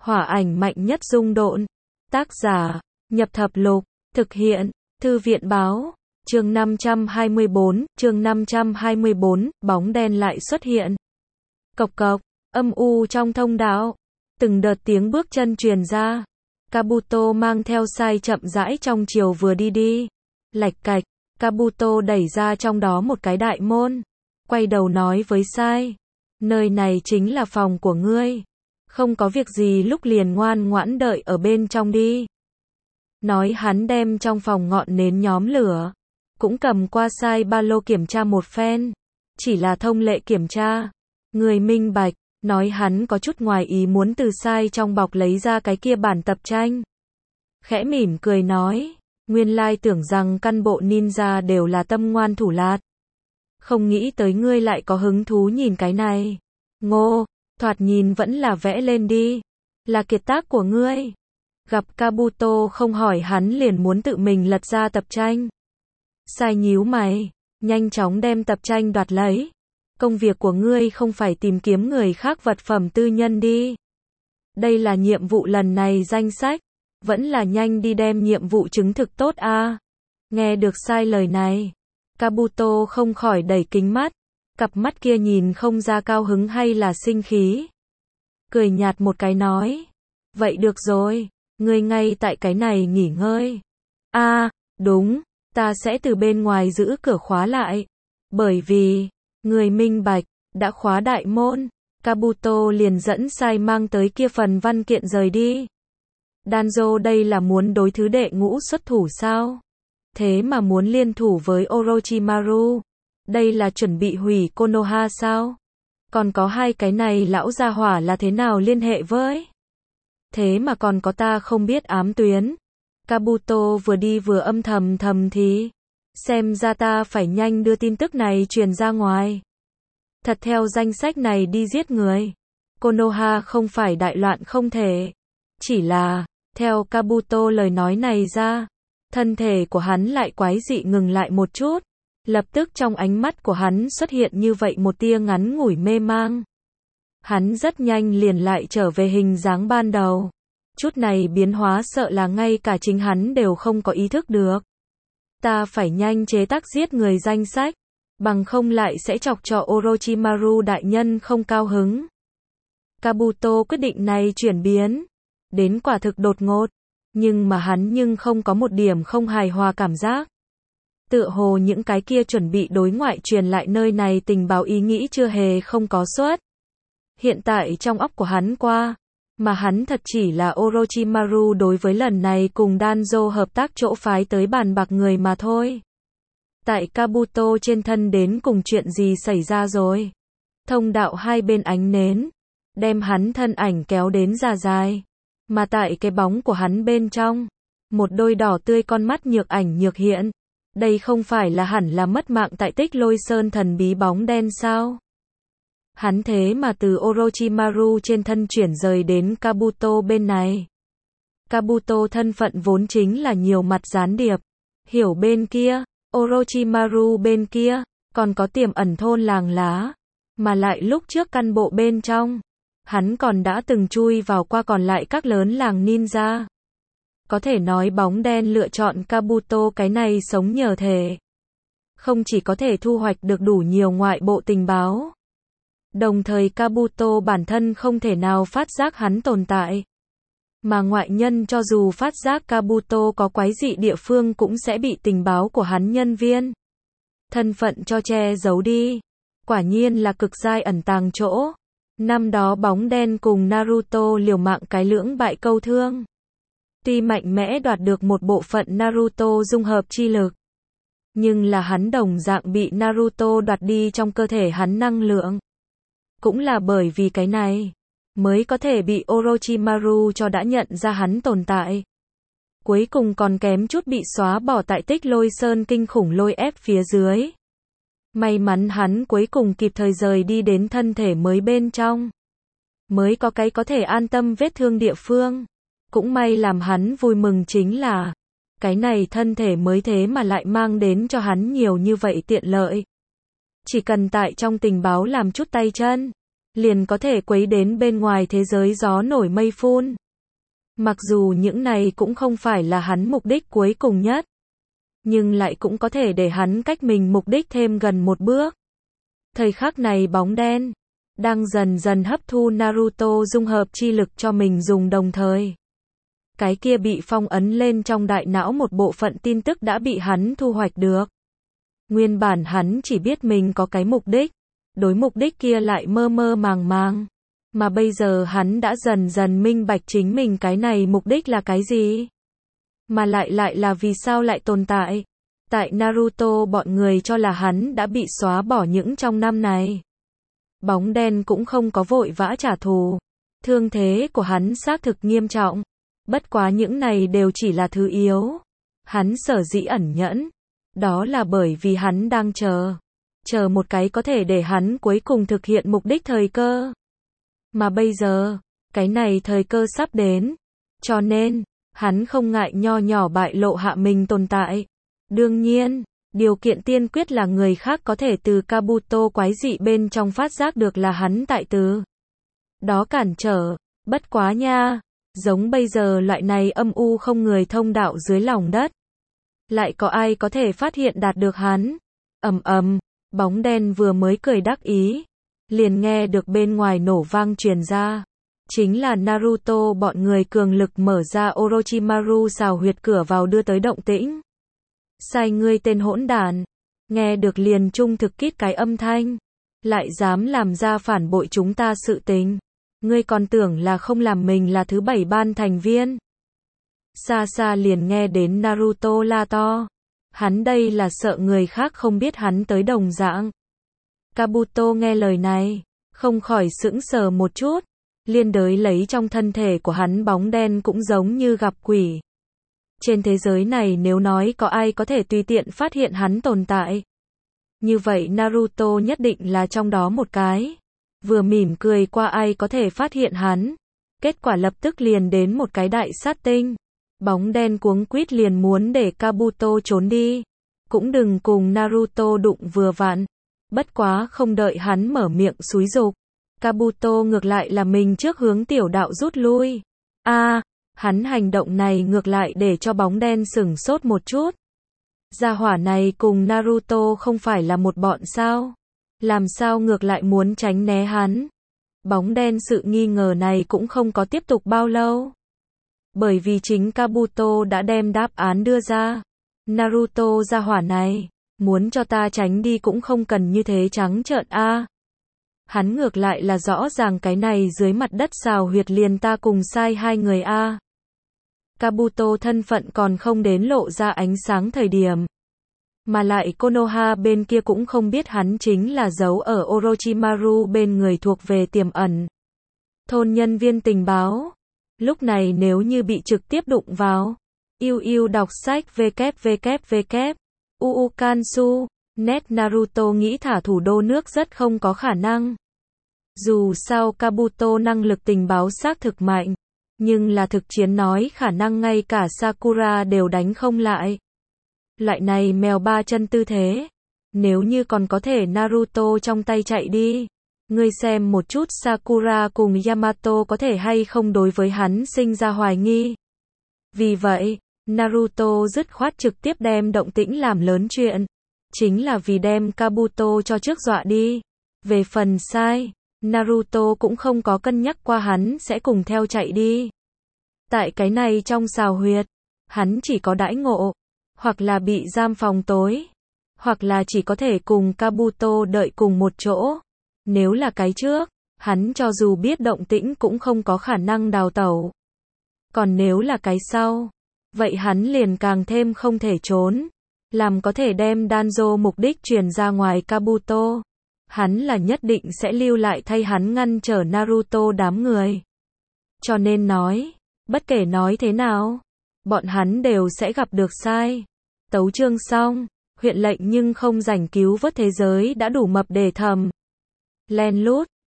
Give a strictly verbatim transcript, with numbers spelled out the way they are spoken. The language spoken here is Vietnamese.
Hỏa ảnh mạnh nhất dung độn. Tác giả, Nhập Thập Lục. Thực hiện, Thư viện báo. Chương năm trăm hai mươi tư, chương năm trăm hai mươi tư, bóng đen lại xuất hiện. Cộc cộc, âm u trong thông đạo. Từng đợt tiếng bước chân truyền ra. Kabuto mang theo Sai chậm rãi trong chiều vừa đi đi. Lạch cạch, Kabuto đẩy ra trong đó một cái đại môn. Quay đầu nói với Sai. Nơi này chính là phòng của ngươi. Không có việc gì lúc liền ngoan ngoãn đợi ở bên trong đi. Nói hắn đem trong phòng ngọn nến nhóm lửa. Cũng cầm qua Sai ba lô kiểm tra một phen. Chỉ là thông lệ kiểm tra. Người minh bạch, nói hắn có chút ngoài ý muốn từ Sai trong bọc lấy ra cái kia bản tập tranh. Khẽ mỉm cười nói, nguyên lai tưởng rằng căn bộ ninja đều là tâm ngoan thủ lạt. Không nghĩ tới ngươi lại có hứng thú nhìn cái này. Ngô, thoạt nhìn vẫn là vẽ lên đi. Là kiệt tác của ngươi. Gặp Kabuto không hỏi hắn liền muốn tự mình lật ra tập tranh. Sai nhíu mày, nhanh chóng đem tập tranh đoạt lấy. Công việc của ngươi không phải tìm kiếm người khác vật phẩm tư nhân đi. Đây là nhiệm vụ lần này danh sách. Vẫn là nhanh đi đem nhiệm vụ chứng thực tốt a. À. Nghe được Sai lời này. Kabuto không khỏi đẩy kính mắt. Cặp mắt kia nhìn không ra cao hứng hay là sinh khí. Cười nhạt một cái nói. Vậy được rồi, ngươi ngay tại cái này nghỉ ngơi. A, à, đúng, ta sẽ từ bên ngoài giữ cửa khóa lại. Bởi vì, người minh bạch, đã khóa đại môn. Kabuto liền dẫn Sai mang tới kia phần văn kiện rời đi. Danzo đây là muốn đối thứ đệ ngũ xuất thủ sao? Thế mà muốn liên thủ với Orochimaru. Đây là chuẩn bị hủy Konoha sao? Còn có hai cái này lão gia hỏa là thế nào liên hệ với? Thế mà còn có ta không biết ám tuyến. Kabuto vừa đi vừa âm thầm thầm thì. Xem ra ta phải nhanh đưa tin tức này truyền ra ngoài. Thật theo danh sách này đi giết người. Konoha không phải đại loạn không thể. Chỉ là, theo Kabuto lời nói này ra, thân thể của hắn lại quái dị ngừng lại một chút. Lập tức trong ánh mắt của hắn xuất hiện như vậy một tia ngắn ngủi mê mang. Hắn rất nhanh liền lại trở về hình dáng ban đầu. Chút này biến hóa sợ là ngay cả chính hắn đều không có ý thức được. Ta phải nhanh chế tác giết người danh sách, bằng không lại sẽ chọc cho Orochimaru đại nhân không cao hứng. Kabuto quyết định này chuyển biến, đến quả thực đột ngột, nhưng mà hắn nhưng không có một điểm không hài hòa cảm giác. Tựa hồ những cái kia chuẩn bị đối ngoại truyền lại nơi này tình báo ý nghĩ chưa hề không có suất. Hiện tại trong óc của hắn qua, mà hắn thật chỉ là Orochimaru đối với lần này cùng Danzo hợp tác chỗ phái tới bàn bạc người mà thôi. Tại Kabuto trên thân đến cùng chuyện gì xảy ra rồi? Thông đạo hai bên ánh nến, đem hắn thân ảnh kéo đến ra dài. Mà tại cái bóng của hắn bên trong, một đôi đỏ tươi con mắt nhược ảnh nhược hiện. Đây không phải là hẳn là mất mạng tại Tích Lôi Sơn thần bí bóng đen sao? Hắn thế mà từ Orochimaru trên thân chuyển rời đến Kabuto bên này. Kabuto thân phận vốn chính là nhiều mặt gián điệp. Hiểu bên kia, Orochimaru bên kia, còn có tiềm ẩn thôn làng lá. Mà lại lúc trước căn bộ bên trong, hắn còn đã từng chui vào qua còn lại các lớn làng ninja. Có thể nói bóng đen lựa chọn Kabuto cái này sống nhờ thể. Không chỉ có thể thu hoạch được đủ nhiều ngoại bộ tình báo. Đồng thời Kabuto bản thân không thể nào phát giác hắn tồn tại. Mà ngoại nhân cho dù phát giác Kabuto có quái dị địa phương cũng sẽ bị tình báo của hắn nhân viên. Thân phận cho che giấu đi. Quả nhiên là cực giai ẩn tàng chỗ. Năm đó bóng đen cùng Naruto liều mạng cái lưỡng bại câu thương. Tuy mạnh mẽ đoạt được một bộ phận Naruto dung hợp chi lực. Nhưng là hắn đồng dạng bị Naruto đoạt đi trong cơ thể hắn năng lượng. Cũng là bởi vì cái này, mới có thể bị Orochimaru cho đã nhận ra hắn tồn tại. Cuối cùng còn kém chút bị xóa bỏ tại Tích Lôi Sơn kinh khủng lôi ép phía dưới. May mắn hắn cuối cùng kịp thời rời đi đến thân thể mới bên trong. Mới có cái có thể an tâm vết thương địa phương. Cũng may làm hắn vui mừng chính là, cái này thân thể mới thế mà lại mang đến cho hắn nhiều như vậy tiện lợi. Chỉ cần tại trong tình báo làm chút tay chân, liền có thể quấy đến bên ngoài thế giới gió nổi mây phun. Mặc dù những này cũng không phải là hắn mục đích cuối cùng nhất, nhưng lại cũng có thể để hắn cách mình mục đích thêm gần một bước. Thời khắc này bóng đen đang dần dần hấp thu Naruto dung hợp chi lực cho mình dùng, đồng thời cái kia bị phong ấn lên trong đại não một bộ phận tin tức đã bị hắn thu hoạch được. Nguyên bản hắn chỉ biết mình có cái mục đích, đối mục đích kia lại mơ mơ màng màng, mà bây giờ hắn đã dần dần minh bạch chính mình cái này mục đích là cái gì, mà lại lại là vì sao lại tồn tại. Tại Naruto bọn người cho là hắn đã bị xóa bỏ những trong năm này, bóng đen cũng không có vội vã trả thù. Thương thế của hắn xác thực nghiêm trọng, bất quá những này đều chỉ là thứ yếu. Hắn sở dĩ ẩn nhẫn, đó là bởi vì hắn đang chờ, chờ một cái có thể để hắn cuối cùng thực hiện mục đích thời cơ. Mà bây giờ, cái này thời cơ sắp đến, cho nên, hắn không ngại nho nhỏ bại lộ hạ mình tồn tại. Đương nhiên, điều kiện tiên quyết là người khác có thể từ Kabuto quái dị bên trong phát giác được là hắn tại từ đó cản trở. Bất quá nha, giống bây giờ loại này âm u không người thông đạo dưới lòng đất, lại có ai có thể phát hiện đạt được hắn? Ầm ầm, bóng đen vừa mới cười đắc ý, liền nghe được bên ngoài nổ vang truyền ra. Chính là Naruto bọn người cường lực mở ra Orochimaru xào huyệt cửa vào đưa tới động tĩnh. Sai ngươi tên hỗn đản, nghe được liền trung thực kít cái âm thanh, lại dám làm ra phản bội chúng ta sự tình. Ngươi còn tưởng là không làm mình là thứ bảy ban thành viên. Xa xa liền nghe đến Naruto la to. Hắn đây là sợ người khác không biết hắn tới đồng dạng. Kabuto nghe lời này, không khỏi sững sờ một chút. Liên đới lấy trong thân thể của hắn bóng đen cũng giống như gặp quỷ. Trên thế giới này nếu nói có ai có thể tùy tiện phát hiện hắn tồn tại, như vậy Naruto nhất định là trong đó một cái. Vừa mỉm cười qua ai có thể phát hiện hắn, kết quả lập tức liền đến một cái đại sát tinh. Bóng đen cuống quýt liền muốn để Kabuto trốn đi, cũng đừng cùng Naruto đụng vừa vặn. Bất quá không đợi hắn mở miệng xúi giục, Kabuto ngược lại là mình trước hướng tiểu đạo rút lui. A, à, hắn hành động này ngược lại để cho bóng đen sửng sốt một chút. Gia hỏa này cùng Naruto không phải là một bọn sao? Làm sao ngược lại muốn tránh né hắn? Bóng đen sự nghi ngờ này cũng không có tiếp tục bao lâu. Bởi vì chính Kabuto đã đem đáp án đưa ra. Naruto gia hỏa này, muốn cho ta tránh đi cũng không cần như thế trắng trợn a. À. Hắn ngược lại là rõ ràng cái này dưới mặt đất xào huyệt liền ta cùng sai hai người a. À. Kabuto thân phận còn không đến lộ ra ánh sáng thời điểm. Mà lại Konoha bên kia cũng không biết hắn chính là giấu ở Orochimaru bên người thuộc về tiềm ẩn thôn nhân viên tình báo. Lúc này nếu như bị trực tiếp đụng vào, yêu yêu đọc sách www. Uukansu, net Naruto nghĩ thả thủ đô nước rất không có khả năng. Dù sao Kabuto năng lực tình báo xác thực mạnh, nhưng là thực chiến nói khả năng ngay cả Sakura đều đánh không lại. Loại này mèo ba chân tư thế, nếu như còn có thể Naruto trong tay chạy đi, ngươi xem một chút Sakura cùng Yamato có thể hay không đối với hắn sinh ra hoài nghi. Vì vậy, Naruto dứt khoát trực tiếp đem động tĩnh làm lớn chuyện, chính là vì đem Kabuto cho trước dọa đi. Về phần sai, Naruto cũng không có cân nhắc qua hắn sẽ cùng theo chạy đi. Tại cái này trong xào huyệt, hắn chỉ có đãi ngộ, hoặc là bị giam phòng tối, hoặc là chỉ có thể cùng Kabuto đợi cùng một chỗ. Nếu là cái trước, hắn cho dù biết động tĩnh cũng không có khả năng đào tẩu. Còn nếu là cái sau, vậy hắn liền càng thêm không thể trốn, làm có thể đem Danzo mục đích truyền ra ngoài Kabuto. Hắn là nhất định sẽ lưu lại thay hắn ngăn trở Naruto đám người. Cho nên nói, bất kể nói thế nào, bọn hắn đều sẽ gặp được sai. Tấu chương xong, huyện lệnh nhưng không rảnh cứu vớt thế giới đã đủ mập để thầm. Len lút,